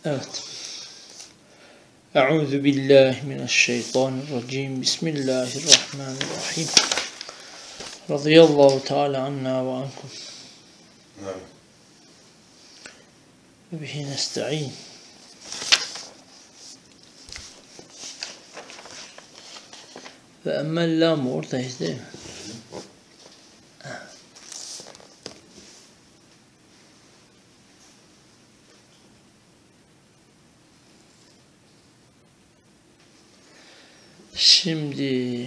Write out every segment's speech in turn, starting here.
Evet. Euzu billahi mineşşeytanirracim. Bismillahirrahmanirrahim. Radıyallahu teala anna ve ankum. Ve bihi nesta'in. Ve emmel lam oradayız değil mi? Şimdi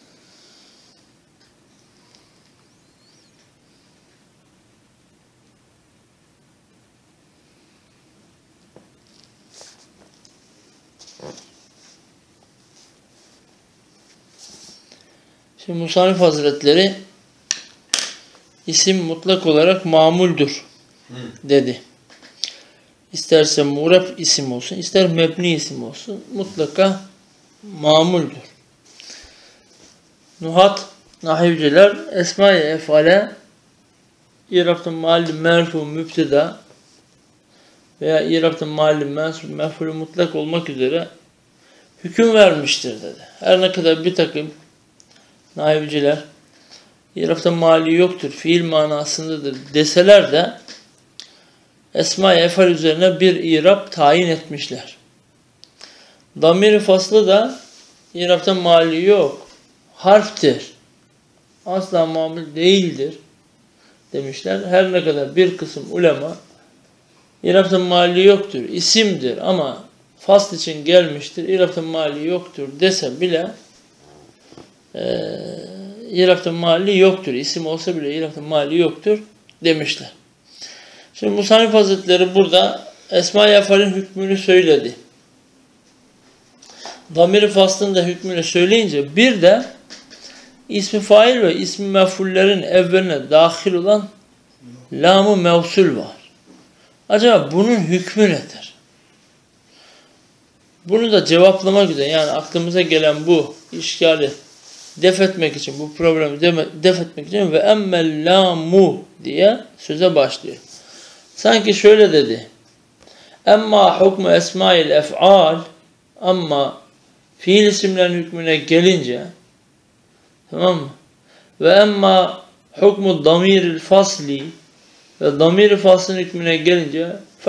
Musannif Hazretleri isim mutlak olarak mamuldür dedi. İsterse mureb isim olsun, ister mebni isim olsun, mutlaka mamuldür. Nuhat, nahivciler esma-i efale İrab'ın mahalli merfu mübteda veya İrab'ın mahalli mensub mef'ulü mutlak olmak üzere hüküm vermiştir dedi. Her ne kadar bir takım nahivciler İrab'ın mahalli yoktur, fiil manasındadır deseler de esma-i efal üzerine bir İrab tayin etmişler. Damir-i faslı da İrab'ın mahalli yok, harftir, asla mamul değildir demişler. Her ne kadar bir kısım ulema İrab'ın mahalli yoktur, isimdir ama fasl için gelmiştir, İrab'ın mahalli yoktur dese bile İrab'ın mahalli yoktur, isim olsa bile İrab'ın mahalli yoktur demişler. Şimdi Musannif Hazretleri burada esma-i efalin hükmünü söyledi. Damir-i faslın da hükmünü söyleyince bir de ismi fail ve ismi mef'ullerin evveline dahil olan lam-ı mevsul var. Acaba bunun hükmü nedir? Bunu da cevaplamak üzere, yani aklımıza gelen bu işgali def etmek için, bu problemi def etmek için ve emmel lamu diye söze başlıyor. Sanki şöyle dedi. Emma hukmu esmail ef'al, ama fiil isimlerin hükmüne gelince, tamam mı? Ve emma hukmu damiril fasli, ve damir-i faslın hükmüne gelince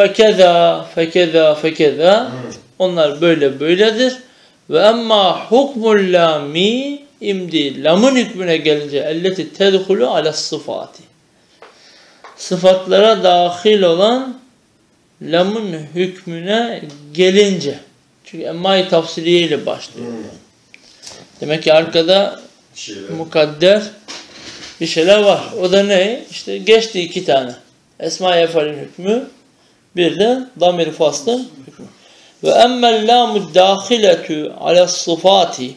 fekeza onlar böyle böyledir. Ve emma hukmul lami, imdi lamın hükmüne gelince elleti tedhulu ala sıfati, sıfatlara dahil olan lamın hükmüne gelince, çünkü emma-i tafsiliye ile başlıyor. Demek ki arkada mukadder bir şeyler var. O da ne? İşte geçti iki tane. Esma-i efalin hükmü, bir de damir-i faslın hükmü. Ve emmel lamu dâhiletü alas-sıfati.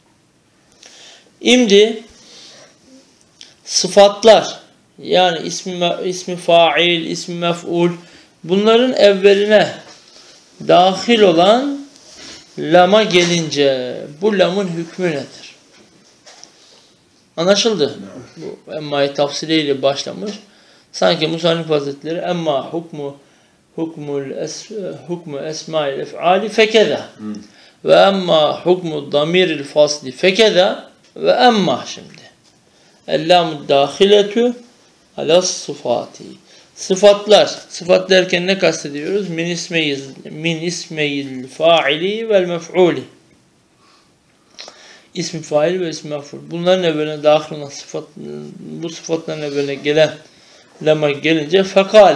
İmdi sıfatlar, yani ismi fail, ismi mef'ul, bunların evveline dahil olan lama gelince bu lamın hükmü nedir? Anlaşıldı. Bu emma-i tafsiliyle başlamış. Sanki Musannif Hazretleri emma hukmu esma-il ef'ali fekeza ve emma hukmu damiril fasli fekeza ve emma şimdi ellamu dahiletü alas sıfati. Sıfatlar. Sıfat derken ne kastediyoruz? Min ismeyil faili vel mef'uli. İsmi fail ve ismi mef'ul. Bunların evveline dahil olan sıfat, bu sıfatların evveline gelen lama gelince fekale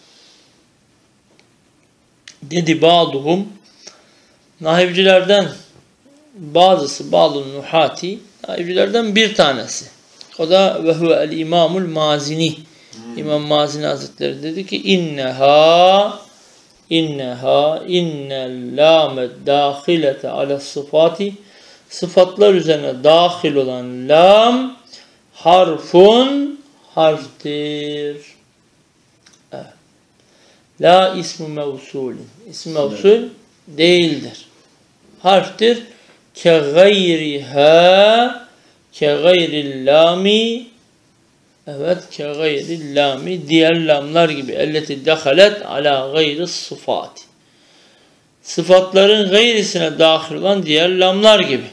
dedi ba'duhum, nahivcilerden bazısı, bazı nuhati, nahivcilerden bir tanesi. O da ve huve el imamul mazini. İmam Mazini Hazretleri dedi ki innel lâme dâhilete ala sıfati, sıfatlar üzerine dahil olan lam harftir. Evet. La ismu mevsulin. İsmi mevsul değildir. Harftir. Ke gayril lami. Evet, ke gayril lami. Diğer lamlar gibi. Elleti dehalet ala gayri sıfati. sıfatların gayrisine dahil olan diğer lamlar gibi.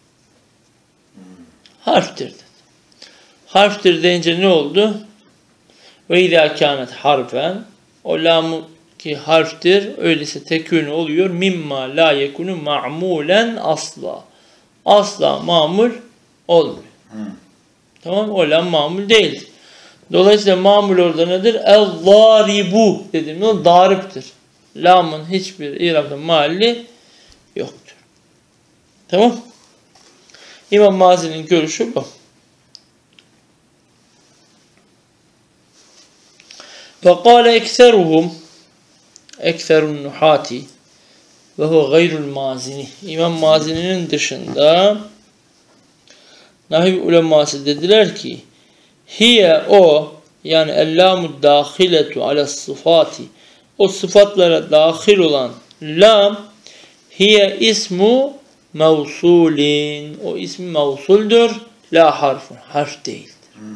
Harftir dedi. Harftir deyince ne oldu? Ve izâ kânet harfen, o lam ki harftir, öyleyse tekûnü oluyor. Mimma la yekunu ma'mulen asla. Asla mamul olmuyor. Tamam, o lam mamul değildir. Dolayısıyla mamul orada nedir? El-zâribu dediğimiz o dariptir. Lamın hiçbir İrab'da mahalli yoktur. Tamam. İmam Mazi'nin görüşü bu. فَقَالَ اَكْثَرُهُمْ اَكْثَرُ النُّحَاتِ وَهُوَ غَيْرُ الْمَازِنِ İmam Mazini'nin dışında nahiv uleması dediler ki hiye o, yani el-lamu dâhiletu alas sıfati, o sıfatlara dahil olan lam, hiye ismu mevsulin, o ismi mevsuldür, la harfun, harf değildir.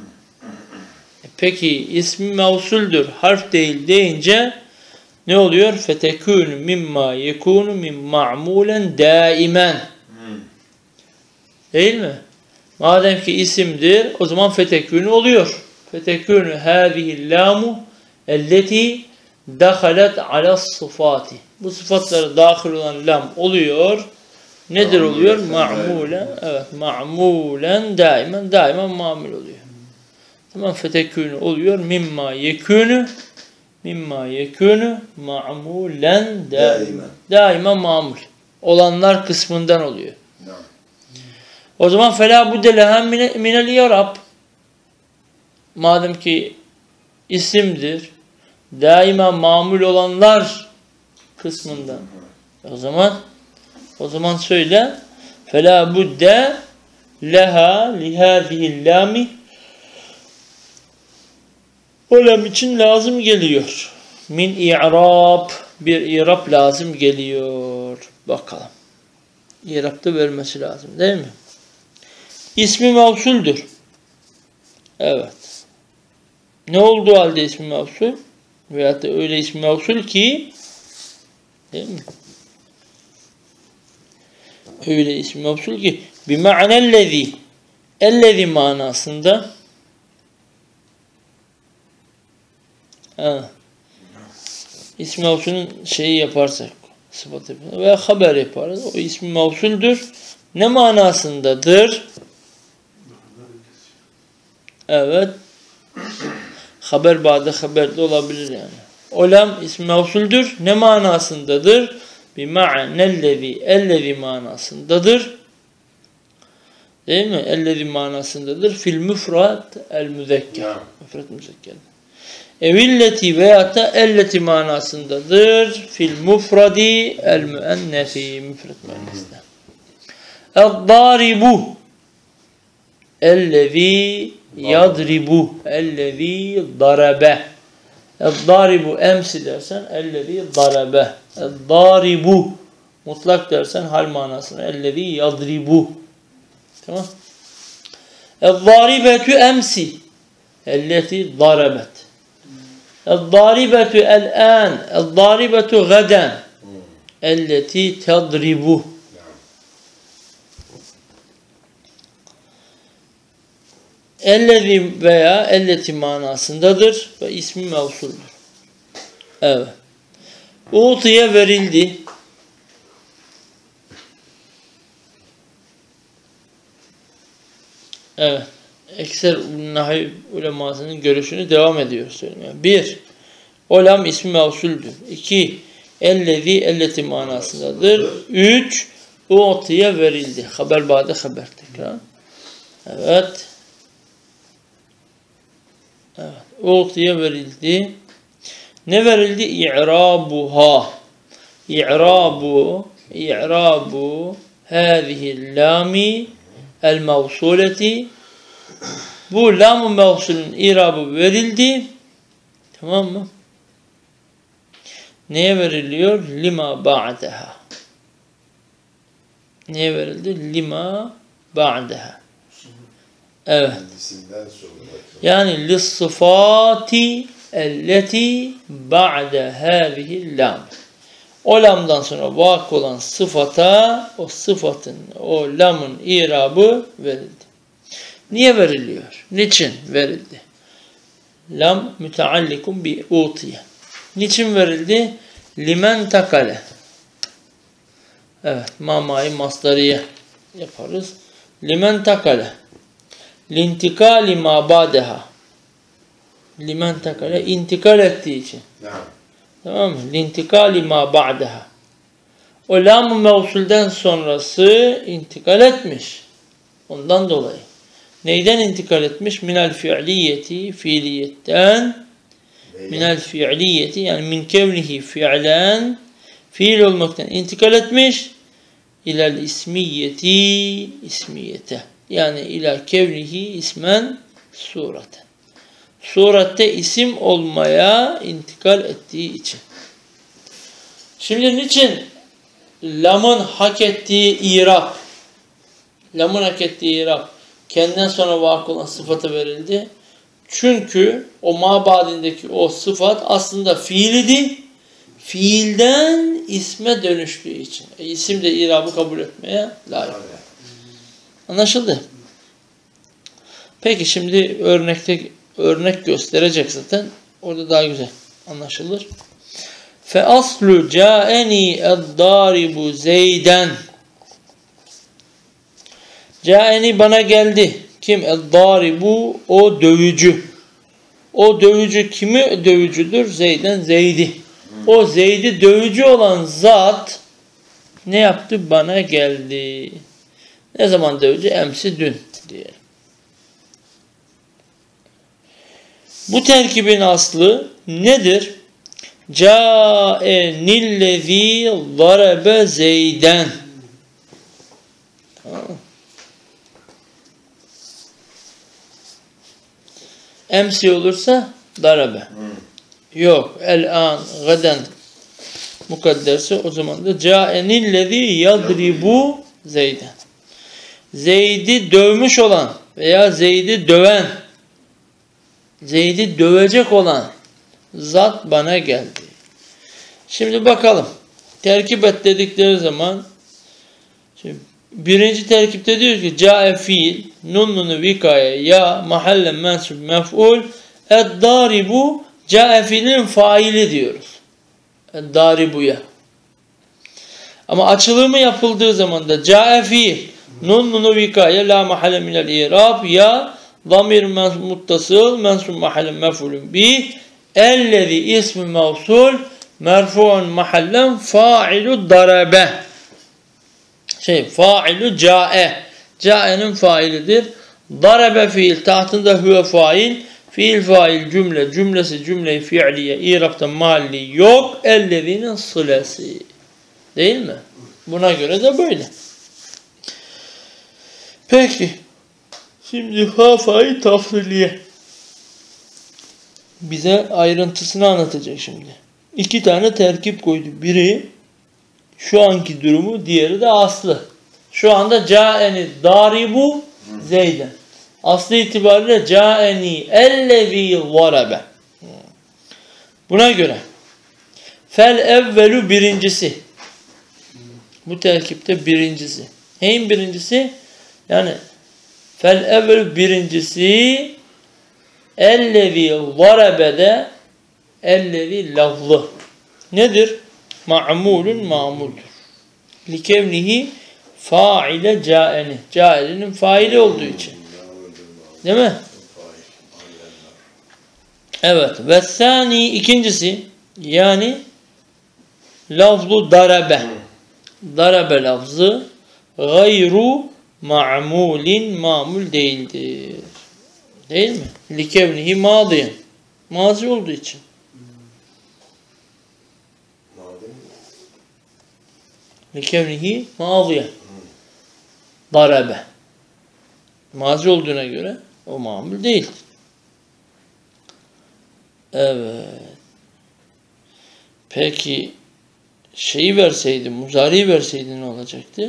Peki ismi mevsuldür, harf değil deyince ne oluyor? Fetekûnü mimma yekûnü min ma'mulen daimen. Değil mi? Madem ki isimdir, o zaman fetekûnü oluyor. Fetekûnü hâzihillâmu elleti dakhalet alas sıfati. Bu sıfatlara dahil olan lam oluyor. Nedir oluyor? Ma'mulen. Evet, ma'mulen daimen. Daimen mamul oluyor. Tamam, fetekûnü oluyor. Mimma yekûnü ma'mulen daimen. Daima mamul. Olanlar kısmından oluyor. O zaman felâ budde leha minel i'rab. Madem ki isimdir, daima mamul olanlar kısmından. O zaman söyle. Felâ budde leha lihâzihillâmi, o lam için lazım geliyor. Min i'rab, bir i'rab lazım geliyor. Bakalım. İ'rab'da vermesi lazım değil mi? İsmi mevsuldür. Evet. Ne olduğu halde ismi mevsul? Veyahut da öyle ismi mevsul ki, değil mi? Öyle ismi mevsul ki bi ma'nellezi, ellezi manasında, ismi mevsulün şeyi yaparsak, sıfat yaparsak veya haber yaparız. O ismi mevsuldür. Ne manasındadır? Evet. Haber ba'de haber de olabilir yani. O lam ismi mevsuldür. Ne manasındadır? Bi ma'nellezi, ellezi manasındadır. Değil mi? Ellezi manasındadır. Fil müfrat el müzekker. Müfrat müzekker. Evilleti veyahut da elleti manasındadır. Fil mufradi el müennesi. Müfrat müenneste. El-daribu, ellezî yadribu, ellezî darabe. El-daribu emsi dersen ellezî darabe. El-daribu mutlak dersen hal manasına ellezî yadribu. Tamam. El-daribetü emsi elleti darabet. El-daribetü el-an, el-daribetü gaden elleti tadribu. Ellezi veya elleti manasındadır ve ismi mevsuldür. Evet. Utiye verildi. Evet. Ekser nahiv ulemasının görüşünü devam ediyor söylemeye. 1. O lam ismi mevsuldür. 2. Ellezi elleti manasındadır. 3. Utiye verildi. Haber ba'de haber tekrar. Evet. Evet. Utiye verildi. Ne verildi? İ'rabuha. İ'rabu hâzihi lâmi el mevsuleti. Bu lam-ı mevsulün i'rabı verildi. Tamam mı? Neye veriliyor? Lima ba'daha. Neye verildi? Lima ba'daha. Evet. Yani lis-sıfati elleti ba'de hâzihi lam. O lamdan sonra vakı olan sıfata, o sıfatın, o lamın irabı verildi. Niye veriliyor? Niçin verildi? Lam müteallikun bi utiye. Niçin verildi? Limen takale. Evet, mamayı masdariye yaparız. Limen takale. Lintikali ma ba'deha. Limen takale, intikal ettiği için. Tamam mı? Lintikali ma ba'deha. O lam-ı mevsulden sonrası intikal etmiş. Ondan dolayı. Neyden intikal etmiş? Minel fi'liyeti, fiiliyetten. Minel fi'liyeti, yani min kevnihi fi'len, fiil olmaktan intikal etmiş. İlel ismiyeti, ismiyete. Yani ila kevnihi ismen sureten. Surette isim olmaya intikal ettiği için. Şimdi niçin lamın hak ettiği irab, lamın hak ettiği irab kendinden sonra vakı olan sıfata verildi? Çünkü o mabadindeki o sıfat aslında fiilidi. Fiilden isme dönüştüğü için. İsim de irabı kabul etmeye layık. Anlaşıldı? Peki şimdi örnek gösterecek zaten. Orada daha güzel anlaşılır. Fe aslu ca'eni eddaribu zeyden. Ca'eni bana geldi. Kim? Eddaribu, o dövücü. O dövücü kimi dövücüdür? Zeyden, Zeydi. O Zeydi dövücü olan zat ne yaptı? Bana geldi. Ne zaman dövücü? Emsi dün diyelim. Bu terkibin aslı nedir? Câenillezî zarabe Zeyden. Emsi olursa darabe. Yok. El-an, gaden mukadderse o zaman da câenillezî yadribu Zeyden. Zeyd'i dövmüş olan veya Zeyd'i döven, Zeyd'i dövecek olan zat bana geldi. Şimdi bakalım. Terkip et dedikleri zaman şimdi birinci terkipte diyor ki ca'e fiil nunnunu vikaye ya mahallen mensub mef'ul eddaribu ca'e fiilin faili diyoruz. Eddaribuya. Ama açılımı yapıldığı zaman da ca'e fiil nunnunu vikaye la mahalle minel i'rab ya zamir muttasıl mensub mahallen mef'ulun bi ellezî ismi mevsul merfu'un mahallen fa'ilu darabe. Fa'ilu ca'e. Ca'e'nin failidir. Darabe fiil tahtında huve fail. Fiil fail cümle. Cümlesi cümle-i fi'liye. İrab'ta mahalli yok. Ellezînin sılesi. Değil mi? Buna göre de böyle. Peki. Şimdi hafayı tafsiliye. Bize ayrıntısını anlatacak şimdi. İki tane terkip koydu. Biri şu anki durumu, diğeri de aslı. Şu anda ca'eni daribu Zeyden. Aslı itibariyle ca'eni ellezî zarabe. Buna göre fel evvelu birincisi. Bu terkipte birincisi. Neyin birincisi? Yani fel evvelu birincisi ellezî zarabe'de ellezî lafzı. Nedir? Ma'mulun ma'muldur. Likevnihi faile ca'eni. Ca'elinin faili olduğu için. Değil mi? Evet. Ve sani ikincisi yani lafzu darabe. Darabe lafzı gayru ma'mulin ma'mul değildir. Değil mi? Likevnihi madiyen. Mazi olduğu için. Likevnihi madiyen. Darabe. Mazi olduğuna göre o mamul değil. Evet. Peki şeyi verseydi, muzari verseydi ne olacaktı?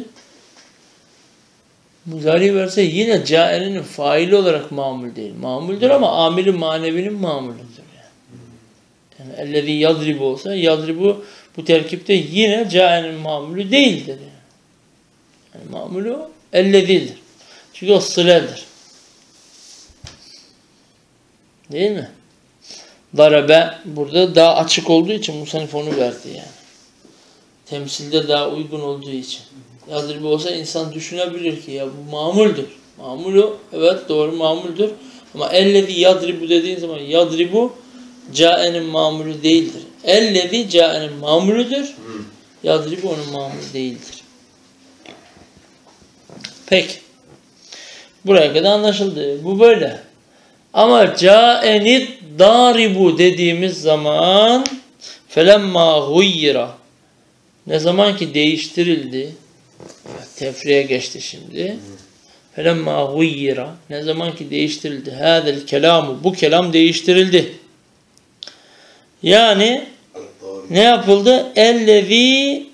Muzari verse yine ca'elinin faili olarak mamul değil. Mamuldür ama amili manevinin mamuludur. Yani ellezî yadribu olsa yadribu Bu terkipte yine ca'enin mamulü değildir. Yani mamulü ellezidir. Çünkü o sıledir. Değil mi? Darabe burada daha açık olduğu için musannif onu verdi yani. Temsilde daha uygun olduğu için. Yadribu olsa insan düşünebilir ki ya bu mamuldür. Mamulü evet doğru mamuldür. Ama ellezi yadribu dediğin zaman yadribu ca'enin mamulü değildir. Ellezi ca'enin mamulüdür. Yadribu onun mamulü değildir. Peki. Buraya kadar anlaşıldı. Bu böyle. Ama ca'enid daribu dediğimiz zaman felemma guyyira ne zaman ki değiştirildi, tefriye geçti şimdi. Felemma guyyira ne zaman ki değiştirildi. Hâzel kelamu bu kelam değiştirildi. Yani ne yapıldı? Ellezî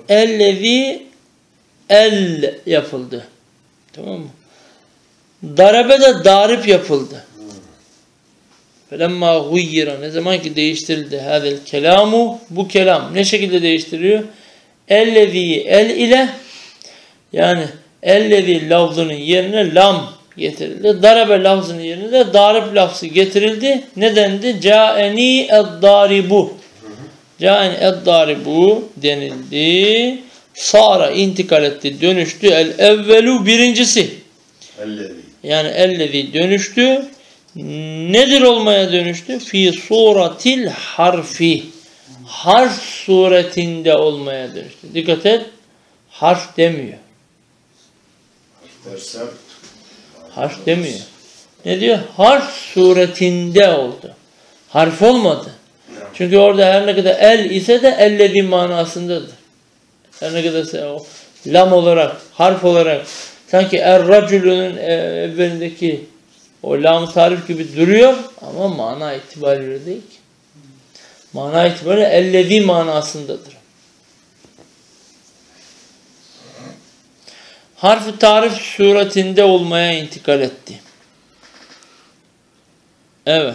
el yapıldı. Tamam mı? Darabe de darip yapıldı. Felemma guyyira ne zaman ki değiştirildi. Hâzel kelamu bu kelam ne şekilde değiştiriyor? Ellezî el ile yani ellezî lafzının yerine lam getirildi. Darabe lafzının yerine de darip lafzı getirildi. Ne dendi? Câeni eddâribu. Câeni eddâribu denildi. Sara intikal etti, dönüştü. El evvelu birincisi. Yani ellezî dönüştü. Nedir olmaya dönüştü? Fi suratil harfi. Harf suretinde olmaya dönüştü. Dikkat et. Harf demiyor. Harf demiyor. Ne diyor? Harf suretinde oldu. Harf olmadı. Çünkü orada her ne kadar el ise de ellezî manasındadır. Her ne kadar o lam olarak, harf olarak sanki er-racülünün evvelindeki o lam tarif gibi duruyor ama mana itibariyle değil ki. Mana itibariyle ellezî manasındadır. Harf-ı tarif suretinde olmaya intikal etti. Evet.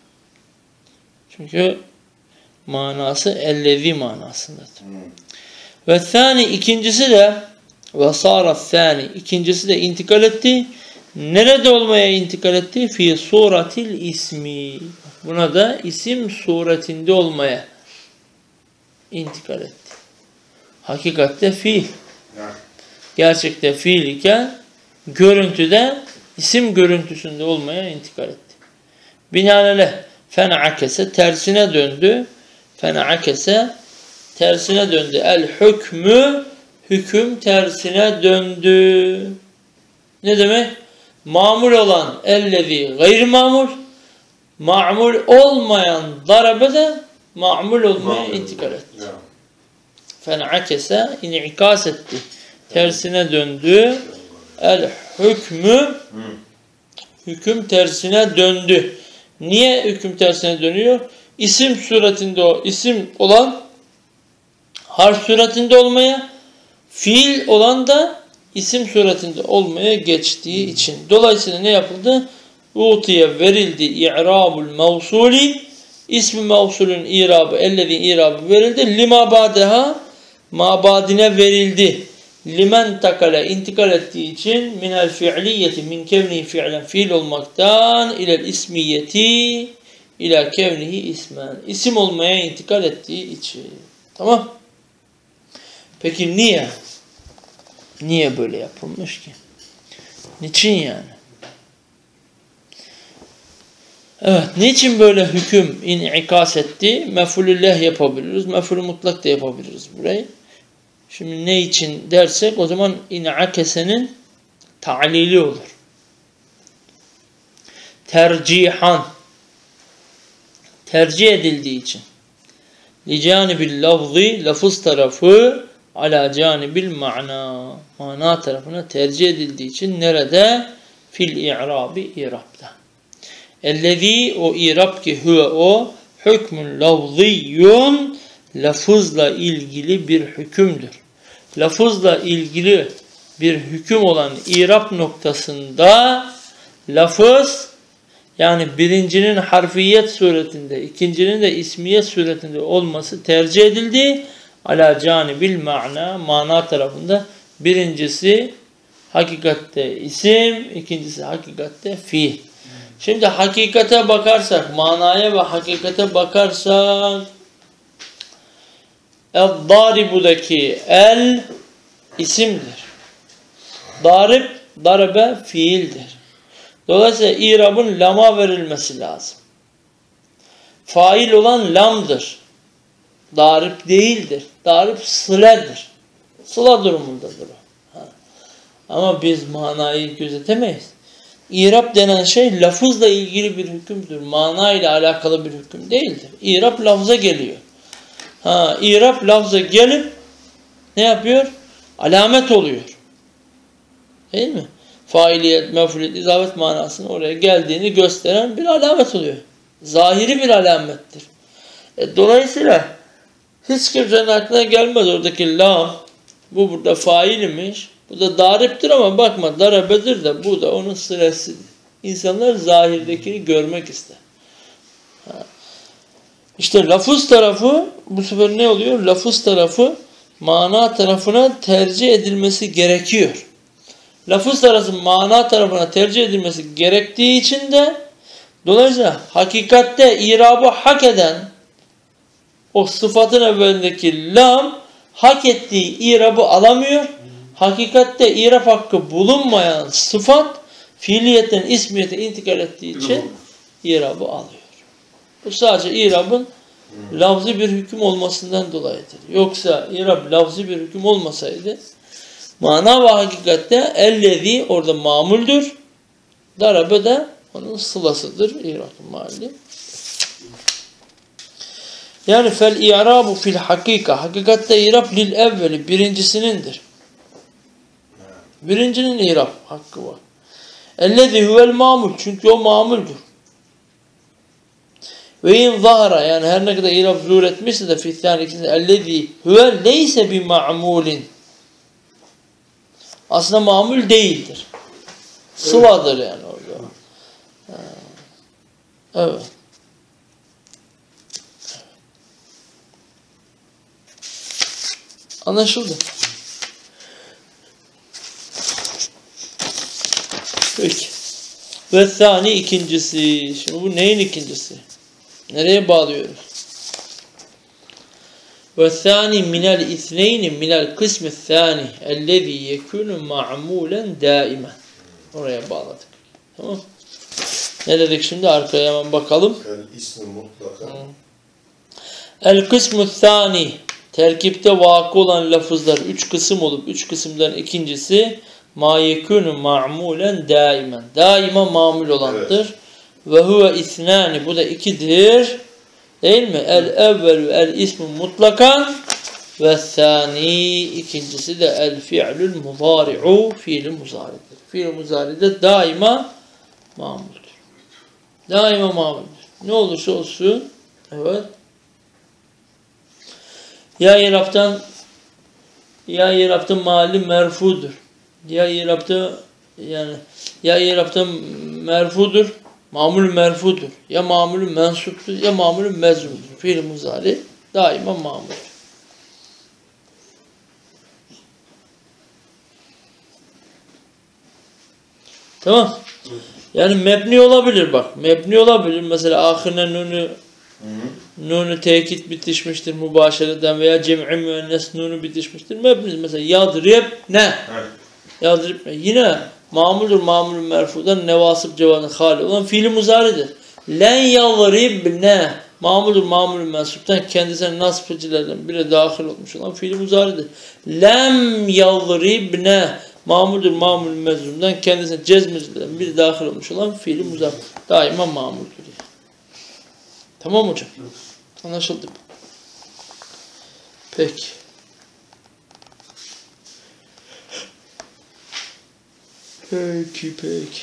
Çünkü manası ellezî manasındadır. Ve thani ikincisi de ve sârat thani ikincisi de intikal etti. Nerede olmaya intikal etti? Fi suratil ismi. Buna da isim suretinde olmaya intikal etti. Hakikatte fiil. Gerçekte fiil iken görüntüde isim görüntüsünde olmaya intikal etti. Binaenaleyh fen'akese tersine döndü. Fen'akese tersine döndü. El hükmü hüküm tersine döndü. Ne demek? Mamul olan ellezî gayr mamul, ma'mul olmayan darabe de ma'mul olmaya intikal etti. Fen'akese in'ikas etti. Tersine döndü. El hükmü hüküm tersine döndü. Niye hüküm tersine dönüyor? İsim suretinde o isim olan harf suretinde olmaya, fiil olan da isim suretinde olmaya geçtiği için. Dolayısıyla ne yapıldı? Utiye verildi i'rabul mevsuli, ismi mevsulün i'rabı, ellezî i'rabı verildi. Lima ba'deha, mabadine verildi. Limen takale intikal ettiği için minel fi'liyeti min kevnihi fi'len fiil olmaktan ilel ismiyeti ila kevnihi ismen. İsim olmaya intikal ettiği için. Tamam. Peki niye? Niye böyle yapılmış ki? Niçin yani? Evet. Niçin böyle hüküm in'ikas etti? Mef'ulülleh yapabiliriz. Mef'ulü mutlak da yapabiliriz burayı. Şimdi ne için dersek o zaman in'akesenin ta'lili olur. Tercihan. Tercih edildiği için. Li canibil lafzi lafız tarafı ala canibil ma'na. Mana tarafına tercih edildiği için nerede? Fil i'rabi i'rabda. Ellezî o i'rab ki huve o hükmün lafziyyun lafızla ilgili bir hükümdür. Lafızla ilgili bir hüküm olan i'rab noktasında lafız yani birincinin harfiyet suretinde, ikincinin de ismiyet suretinde olması tercih edildi. ala canibil ma'na, mana tarafında. Birincisi hakikatte isim, ikincisi hakikatte fiil. Şimdi hakikate bakarsak, manaya ve hakikate bakarsak, el-daribudaki el isimdir. Darib, darbe fiildir. Dolayısıyla İrab'ın lama verilmesi lazım. Fail olan lamdır. Darib değildir. Darib sıledir. Sıla durumundadır o. Ama biz manayı gözetemeyiz. İrab denen şey lafızla ilgili bir hükümdür. Mana ile alakalı bir hüküm değildir. İrab lafza geliyor. İrab lafza gelip ne yapıyor? Alamet oluyor. Değil mi? Failiyet, mef'uliyet, izafet manasını oraya geldiğini gösteren bir alamet oluyor. Zahiri bir alamettir. Dolayısıyla hiç kimsenin aklına gelmez oradaki lam. Bu burada failmiş. Bu da dariptir ama bakma darabedir de bu da onun sırasıdır. İnsanlar zahirdekini görmek ister. İşte lafız tarafı bu sefer ne oluyor? Lafız tarafı mana tarafına tercih edilmesi gerekiyor. Lafız tarafı mana tarafına tercih edilmesi gerektiği için de dolayısıyla hakikatte irabı hak eden o sıfatın evvelindeki lam hak ettiği irabı alamıyor. Hakikatte irab hakkı bulunmayan sıfat fiiliyetten ismiyete intikal ettiği için irabı alıyor. Bu sadece irabın lafzı bir hüküm olmasından dolayıdır. Yoksa irab lafzı bir hüküm olmasaydı mana ve hakikatte ellezî orada mamuldür. Darabe de onun sılasıdır. İrabın mahalli. Yani fel i'rabu fil hakika. Hakikatte irab lil evveli birincisinindir. Birincinin irab hakkı var. Ellezî huvel mamul. Çünkü o mamuldür. Ve in zahara yani her ne kadar irab zuhur etmişse de fi'l ikisinde ellezî huvel leyse bi ma'mulin. Aslında mamul değildir. Sıvadır yani orada. Evet. Anlaşıldı. Peki. Ve thani ikincisi. Şimdi bu neyin ikincisi? Nereye bağlıyoruz? Ve thani minel ithneyni minel kısmı thani ellezî yekûnü ma'mûlen dâimen. Oraya bağladık. Tamam. Ne dedik şimdi? Arkaya hemen bakalım. El ismi mutlaka. El kısmı thani terkipte vakı olan lafızlar 3 kısım olup 3 kısımdan ikincisi ma yekûnü ma'mûlen dâimen. Daima mamul olandır. Evet. Ve huve isnani. Bu da ikidir. Değil mi? El evvelü el ismu mutlakan ve thani ikincisi de el fi'lül muzari'u fiil-i muzari'dir. Fiil-i muzari'de daima mamuldur. Daima mamuldur. Ne olursa olsun evet. Ya İrab'tan mahalli merfudur. Ya İrab'tan merfudur. Mamul merfudur. Ya mamul mensuptur ya mamul mezmumdur. Fiil-i muzari daima mamul. Tamam. Yani mebni olabilir bak. Mebni olabilir. Mesela ahirine nunu tekit bitişmiştir mübaşereden veya cem'i müennes nunu bitişmiştir. Mebni mesela yadrib ne? Yadrib ne? Yine mamuldur mamul merfudan nevasip cevabının hali olan fiil-i muzaridir. Len yadrib ne? Mamuldur mamul mensuptan kendisine nasbıcılardan biri dahil olmuş olan fiil-i muzaridir. Lem yadrib ne? Mamuldur mamul mezmumdan kendisine cezmecilerden biri dahil olmuş olan fiil-i muzaridir. Daima mamuldur. Tamam hocam. Anlaşıldı. Peki. Peki.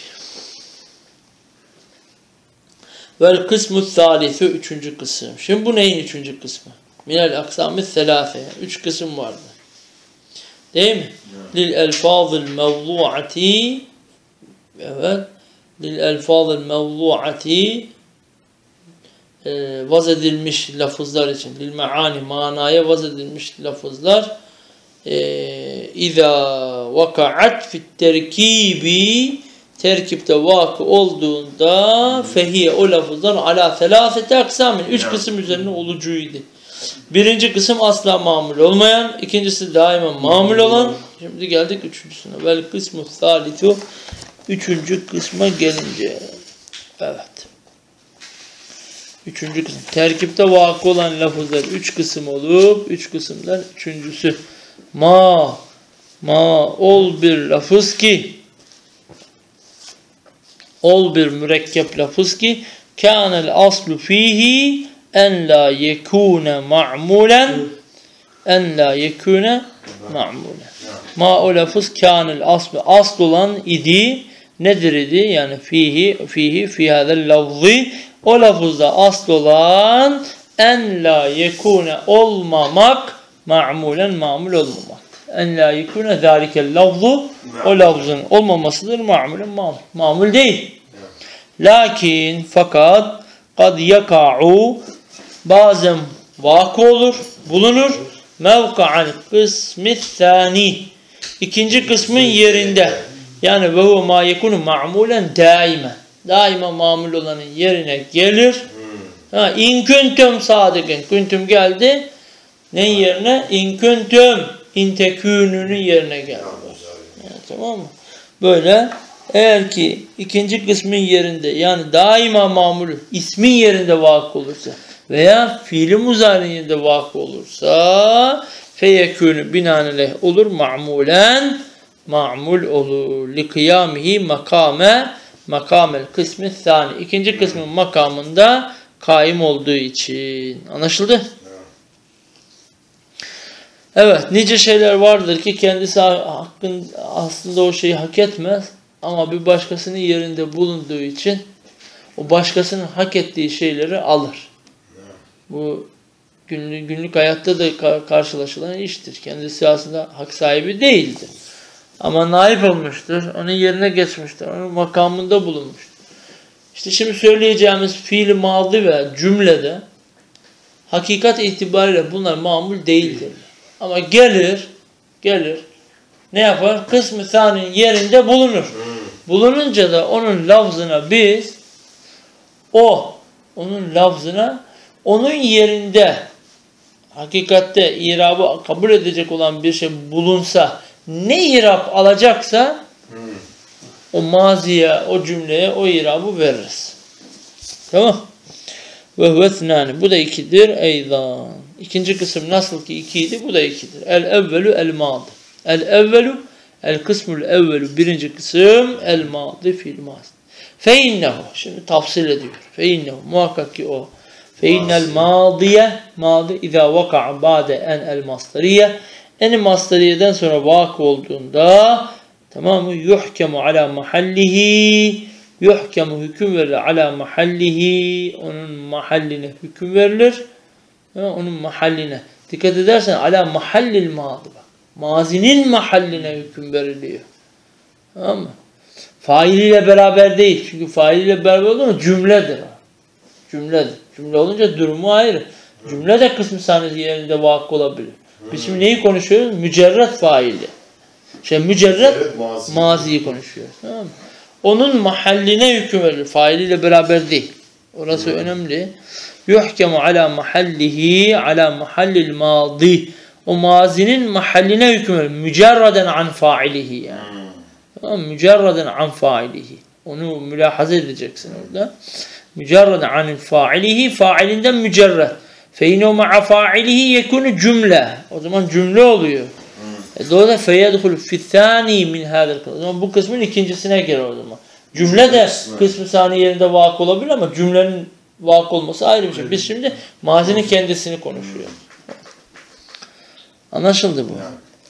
Vel kısmü thalithu üçüncü kısım. Şimdi bu neyin üçüncü kısmı? Minel aksam-ı selâfe. Üç kısım vardı. Değil mi? Lil elfâzil mevdu'ati. Evet. Lil elfâzil mevdu'ati. vaz edilmiş lafızlar için, lil meani, manaya vaz edilmiş lafızlar İza vaka'at fit terkibi, terkipte vakı olduğunda fehiye, o lafızlar ala selasete aksamin, 3 kısım üzerine olucuydu. Birinci kısım asla mamul olmayan, ikincisi daima mamul olan. Şimdi geldik üçüncüsüne. Vel kısmu thalithu, üçüncü kısma gelince. Evet. Üçüncü kısım. Terkipte vakı olan lafızlar 3 kısım olup, 3 kısımdan üçüncüsü. Ma ol bir lafız ki, ol bir mürekkep lafız ki, kânel aslu fihi en la yekûne ma'mulen, en la yekûne ma'mulen. Ma o lafız kânel aslu, asl olan idi, nedir idi? Yani fi hâzel lafzı, o lafızda asl olan en la yekûne olmamak, ma'mulen ma'mul olmamak. En la yekûne zâlikel lafzu, o lafzın olmamasıdır ma'mulen ma'mul. Ma'mul değil. Lakin fakat kad yaka'u, bazen vakı olur, bulunur. Mevka'an kısmi thani, ikinci kısmın yerinde. Yani ve huve ma yekunu ma'mulen daima. Daima mamul olanın yerine gelir. İn kuntum sadikin. Kuntum geldi. Ne yerine? İn kuntum. İn tekûnünün yerine geldi. Yani, tamam mı? Böyle eğer ki ikinci kısmın yerinde, yani daima mamul, ismin yerinde vakı olursa veya fiili muzari'nin yerinde vakı olursa feyekûnü binaenaleyh olur, ma'mulen ma'mul olur. Li kıyamihi makamel kısmı thani. İkinci kısmın makamında kaim olduğu için. Anlaşıldı? Evet, nice şeyler vardır ki kendisi aslında o şeyi hak etmez ama bir başkasının yerinde bulunduğu için o başkasının hak ettiği şeyleri alır. Bu günlük hayatta da karşılaşılan iştir. Kendisi aslında hak sahibi değildir. Ama naip olmuştur, onun yerine geçmiştir, onun makamında bulunmuştur. İşte şimdi söyleyeceğimiz fiil-i mazi ve cümlede hakikat itibariyle bunlar mamul değildir. Ama gelir, ne yapar? Kısmı sani'nin yerinde bulunur. Bulununca da onun lafzına biz, onun lafzına, onun yerinde hakikatte irabı kabul edecek olan bir şey bulunsa, ne irab alacaksa o maziye, o cümleye o irabı veririz. Tamam. Ve huvetnâni. Bu da 2'dir. Eydan. İkinci kısım nasıl ki 2'ydi, bu da 2'dir. El-evvelü el-mâdi. El-evvelü, el-kısmül evvelü. Birinci kısım el-mâdi fiil mâzi. Feinnehu. Şimdi tafsil ediyor. Feinnehu. Muhakkak ki o. Feinnel mâdiye. Mâdi. İzâ vaka'a ba'de en el-masteriye. En mastariyeden sonra vakı olduğunda, tamam mı? Yuhkemu ala mahallihi, yuhkemu hüküm verilir ala mahallihi, onun mahalline hüküm verilir. Onun mahalline. Dikkat edersen ala mahallil madı bak. Mazinin mahalline hüküm veriliyor. Tamam mı? Failiyle beraber değil. Çünkü failiyle beraber olduğunda cümledir. Cümledir. Cümle olunca durumu ayrı. Cümle de kısmı saniyesi yerinde vakı olabilir. Biz şimdi neyi konuşuyoruz? Mücerret faili. Mücerret maziyi konuşuyoruz. Tamam mı? Onun mahalline hüküm verilir. Failiyle beraber değil. Orası önemli. Yuhkemu ala mahallihi ala mahallil madi. O mazinin mahalline hüküm verilir. Mücerreden an failihi yani. Tamam mı? Mücerreden an failihi. Onu mülahaza edeceksin orada. Mücerreden an failihi. Failinden mücerred. Feyno ma'a fa'ilihi yekunu cümle. O zaman cümle oluyor. Dolayısıyla feyedhulu fi'thani min hadal. O zaman bu kısmın ikincisine girer o zaman. Cümle de kısmı sani yerinde vakı olabilir ama cümlenin vakı olması ayrı bir şey. Biz şimdi mazinin kendisini konuşuyoruz. Anlaşıldı bu.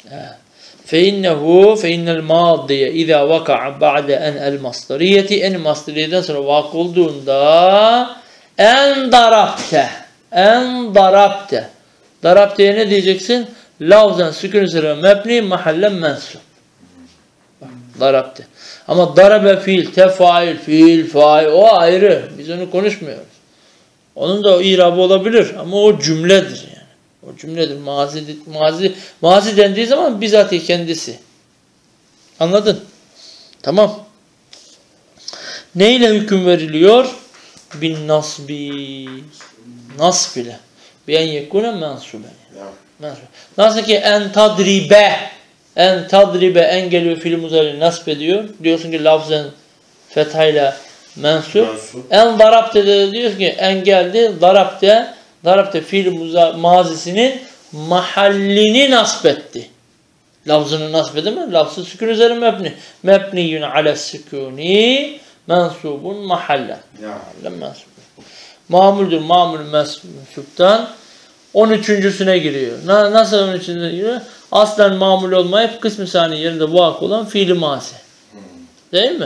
Feinnel madiye izâ vaka'a ba'de en el mastariyeti. En mastariyeden sonra vakı olduğunda en darabte. En darabte. Darabte'ye ne diyeceksin? Lafzan sükun üzere mebni mahallen mensup. Darabte. Ama darabe fiil, tefail, fiil, fail o ayrı. Biz onu konuşmuyoruz. Onun da o irabı olabilir ama o cümledir yani. O cümledir. Mazi dendiği zaman bizatihi kendisi. Anladın? Tamam. Neyle hüküm veriliyor? Bin nasbi. Nasb ile. Bi en yekune mensuben. Nasıl ki en tadribe. En tadribe en geliyor fiil muzari nasb ediyor. Diyorsun ki lafzen fethayla mensup. En darabte de diyorsun ki en geldi darabte. Darabte fiil mazisinin mahallini nasb etti. Lafzını nasb edemez. Lafzı sükun üzeri mebni. Mebniyun ala sükuni mensubun mahallen. Mamuldür. Mamul mensuptan 13.süne giriyor. Nasıl 13.süne giriyor? Aslen mamul olmayıp kısm-ı sani yerinde vakı olan fiil-i mazi. Değil mi?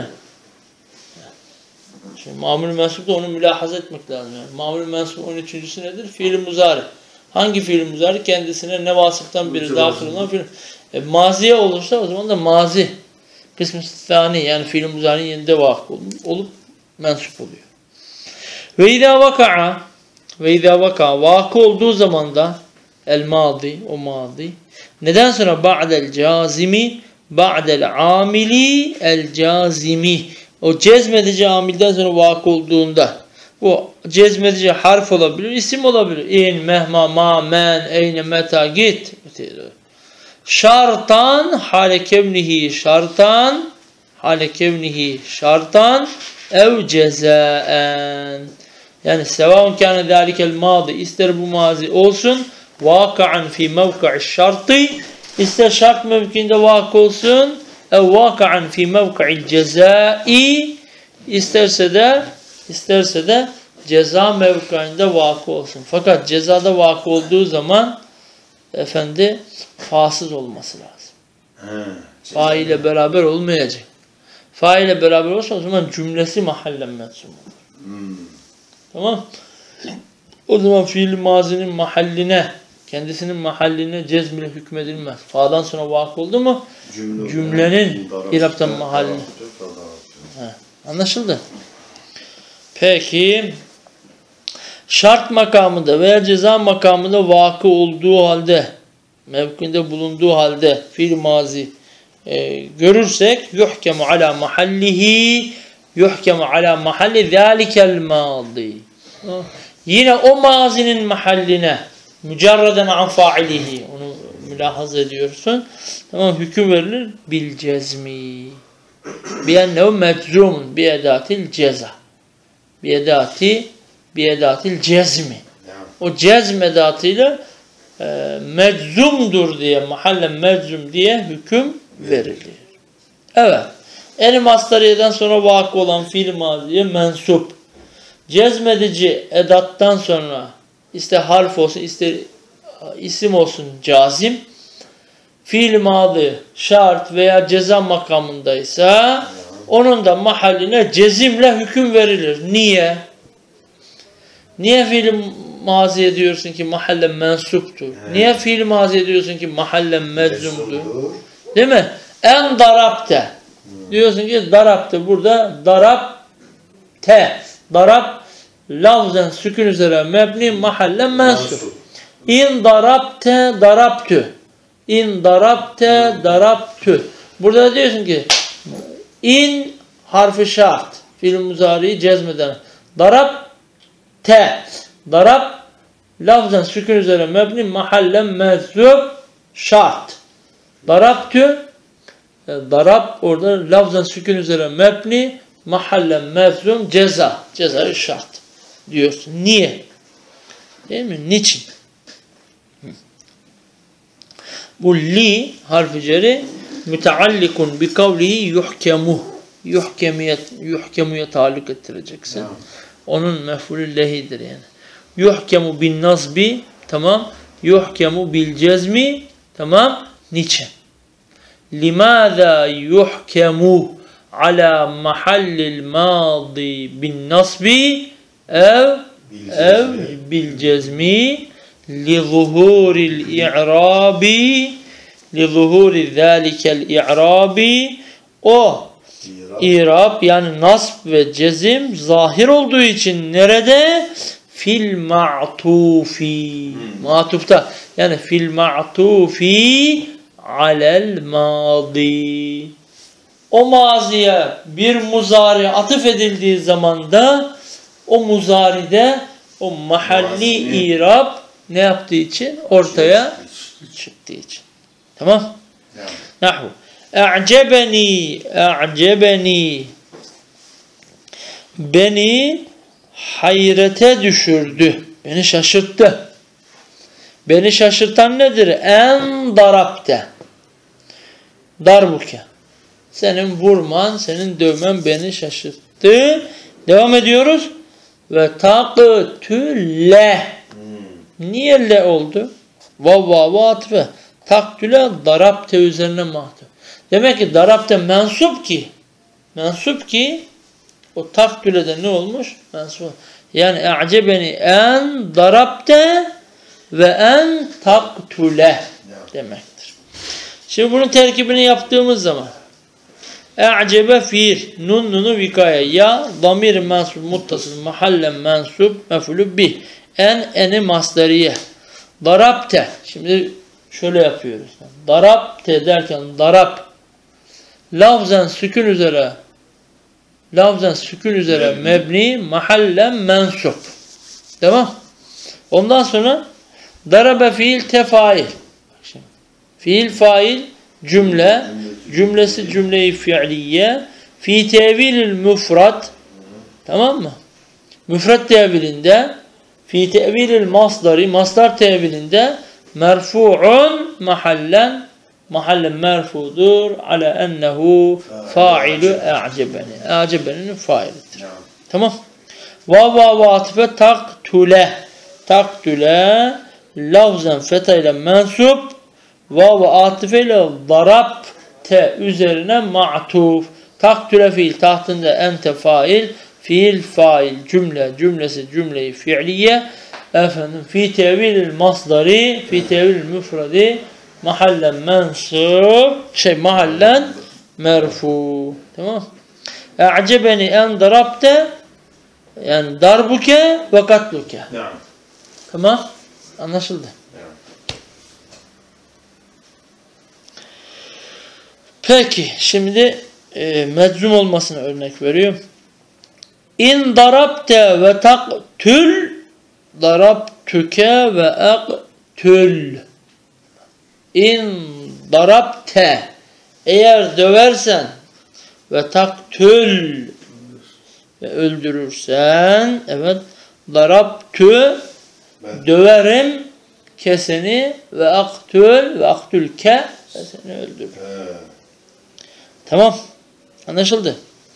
Şimdi mamul mensupta onu mülahaza etmek lazım. Yani. Mamul mensup 13.sü nedir? Fiil-i muzari. Hangi fiil-i muzari? Kendisine ne vasıftan biri dahil olan fiil. Maziye olursa o zaman da mazi. Kısm-ı sani yani fiil-i muzari'nin yerinde vakı olup mensup oluyor. Ve izâ vaka'a vakı olduğu zaman da el madi o madi neden sonra ba'del cazimi ba'del amili el cazimi o cezmedici amilden sonra vakı olduğunda bu cezmedici harf olabilir, isim olabilir. İn, mehma, ma, men, eyne, meta, git. Şartan hale kevnihi şartan hale kevnihi şartan ev cezaen. Yani sevaun kâne zâlikel mâdi ister bu mazi olsun vâka'an fî mevka'i şartı ister şart mevkinde vakı olsun ev vâka'an fî mevka'il cezâi isterse de ceza mevkiinde vakı olsun. Fakat cezada vakı olduğu zaman efendi fasız olması lazım. Faile beraber olmayacak. Faile beraber olsa o zaman cümlesi mahallen metsum olur. Tamam. O zaman fiil mazinin mahalline, kendisinin mahalline cezm ile hükmedilmez. Fa'dan sonra vakı oldu mu? Cümlenin iraptan mahalline. Anlaşıldı. Peki şart makamında veya ceza makamında vakı olduğu halde, mevkinde bulunduğu halde fiil mazi görürsek yuhkemu ala mahallihi yuhkemu ala mahalli zâlikel mâdi. Yine o mazinin mahalline mücerreden an failihi onu mülahaza ediyorsun. Tamam hüküm verilir bil cezmi. Biennehu meczumun bi edatil ceza. Bi edatil cezmi. O cezm edatıyla meczumdur diye mahallen meczum diye hüküm verilir. Evet. En mastariyeden sonra vakı olan fiil maziye mensup. Cezmedici edattan sonra ister harf olsun ister isim olsun cazim. Fiil mazi şart veya ceza makamındaysa onun da mahalline cezimle hüküm verilir. Niye? Niye fiil mazi diyorsun ki mahallen mensuptur? Niye fiil mazi diyorsun ki mahallen meczumdur? Değil mi? En darabte. Diyorsun ki darabte burada darabte. Darab lafzen sükun üzere mebni mahallen mensup. İn darabte darabtü. İn darabte darabtü. Burada diyorsun ki in harfi şart. Fiil muzariyi cezmeden. Darabte. Darab lafzen sükun üzere mebni mahallen mensup şart. Darabtü darab orada lafzen sükun üzere mebni mahallen mevzum ceza. Cezayı şart diyorsun. Niye? Değil mi? Niçin? Bu li harfi ceri müteallikun bi kavlihi yuhkemu. Yuhkemu'ya taalluk ettireceksin. Onun mef'ulü lehidir yani. Yuhkemu bin nasbi tamam. Yuhkemu bil cezmi tamam. Niçin? Limâzâ yuhkemu ala mahallil mâdi bin nasbi ev bil cezmi li zuhuril i'rabi li zuhuri zâlikel i'rabi o i'rab yani nasb ve cezim zahir olduğu için nerede? fil ma'tufi. Matufta. Yani fil ma'tufi alel madi. O maziye bir muzari atıf edildiği zaman da o muzaride o mahalli irab ne yaptığı için? Ortaya çıktığı için. Tamam? Nahvu. A'cebeni beni hayrete düşürdü. Beni şaşırttı. Beni şaşırtan nedir? En darapte. Darbuke. Senin vurman, senin dövmen beni şaşırttı. Devam ediyoruz. Ve taktüle. Niye le oldu? Vav atfe. Taktüle darapte üzerine mahtuf. Demek ki darapte mensup ki. Mensup ki o taktüle'de ne olmuş? Mensup. Yani a'cebeni en darapte ve en taktüle demektir. Şimdi bunun terkibini yaptığımız zaman e'cebe fiil nunu vikaya ya damir mensup muttasıl mahallen mensup mef'ulü bih eni masderiye darapte. Şimdi şöyle yapıyoruz. Darapte derken darap lafzen sükun üzere mebni mahallen mensup. Tamam? Ondan sonra darabe fiil tefail. Fiil fail cümle. Cümlesi cümle-i fiiliye. Fi tevilil müfrat. Tamam mı? Müfrat tevilinde. Fi tevilil masdari. Masdar tevilinde. Merfu'un mahallen merfudur. Ala ennehu fa'ilu e'cebeni. E'cebeninin failidir. Tamam. Vav atife taktüle. Taktüle lafzen feta ile mensup. Vav atife ile darab te üzerine ma'tuf. Taktüle fiil tahtında ente fail. Fiil fail cümlesi cümleyi fiiliye. Efendim fi tevilil masdari fi tevilil müfradi mahallen mensup mahallen merfu. Tamam. E'cebeni en darabte yani darbuke ve katluke. Tamam. Anlaşıldı. Peki şimdi meczum olmasına örnek veriyorum. İn darabte ve taktül darabtüke ve aktül. İn darabte eğer döversen ve taktül ve öldürürsen evet darabtü döverim keseni ve aktülke ve seni öldürür. Tamam. Anlaşıldı.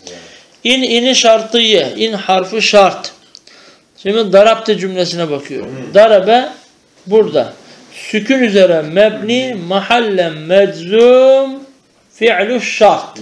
İni şartıye. İn harfi şart. Şimdi darabte cümlesine bakıyorum. Darabe burada. Sükun üzere mebni mahallen meczum fi'lu şart.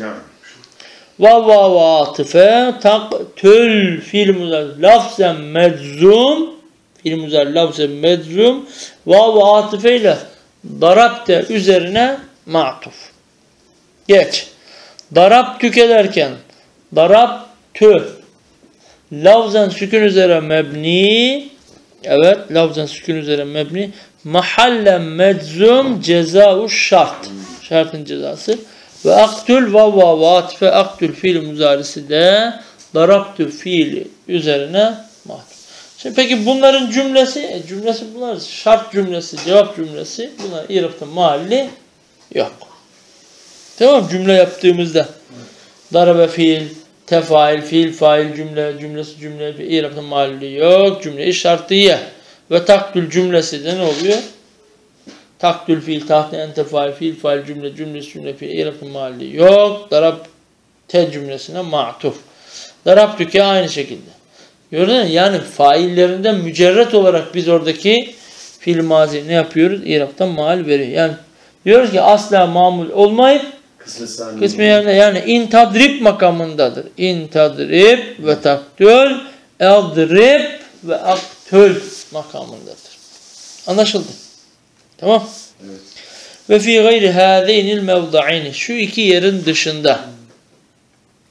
Vav atife taktül fiil muzar lafzen meczum fiil muzar lafzen meczum vav atife ile darabte üzerine ma'tuf. Geç. Darab tükelerken darab tü lafzen sükun üzere mebni evet lafzen sükun üzere mebni mahallen meczum ceza'u şart. Şartın cezası. Ve aktül vav atife aktül fiil muzarisi de darabtü fiili üzerine mahtuf. Şimdi peki bunların cümlesi bunlar şart cümlesi, cevap cümlesi bunlar irafta mahalli yok. Tamam cümle yaptığımızda darabe fiil, tefail, fiil, fail, cümlesi, irafta mahalli yok. Cümle-i şartiye ve taktül cümlesi de ne oluyor? Taktül fiil, tahte ente fail, fiil, fail, cümlesi, fiil, irafta mahalli yok. Darab te cümlesine ma'tuf. Darabtüke aynı şekilde. Gördün mü? Yani faillerinden mücerret olarak biz oradaki fiil mazi ne yapıyoruz? İraftan mahal veriyor. Yani diyoruz ki asla mamul olmayıp kısmı yerine yani intadrib makamındadır. İntadrib ve taktül eldrib ve aktül makamındadır. Anlaşıldı. Tamam. Evet. Ve fi gayri hâzeynil mevda'ini şu iki yerin dışında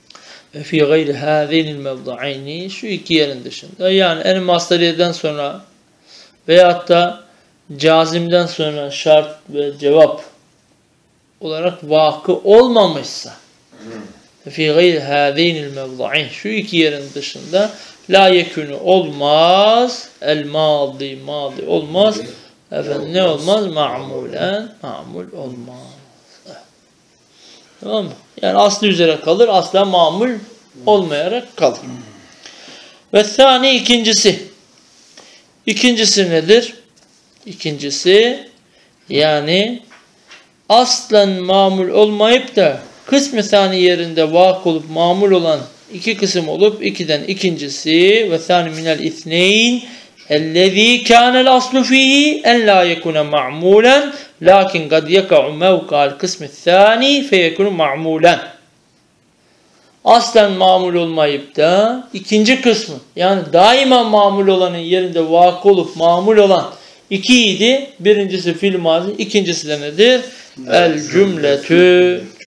fi gayri hâzinil mevda'ayni, şu iki yerin dışında, yani en mastariyeden sonra veyahut da cazimden sonra şart ve cevap olarak vakı olmamışsa fi gayri hâzinil mevda'ayn, şu iki yerin dışında la yekûnü olmaz, el mâdi olmaz, efendim ne olmaz? Ma'mulen, ma'mul olmaz. Tamam mı? Yani aslı üzere kalır, asla mamul olmayarak kalır. Ve thani, ikincisi. İkincisi nedir? İkincisi, yani aslen mamul olmayıp da kısmı thani yerinde vak olup mamul olan iki kısım olup ikiden ikincisi ve thani minel ithneyn ellezî kânel aslu fîhî en lâ yekune ma'mûlen lakin kad yeka'u mevkâl kısmı thani feyekunu ma'mûlen. Aslen mamul olmayıp da ikinci kısmı, yani daima mamul olanın yerinde vakı olup mamul olan iki idi. Birincisi fiil mazi, ikincisi de nedir? El cümletü.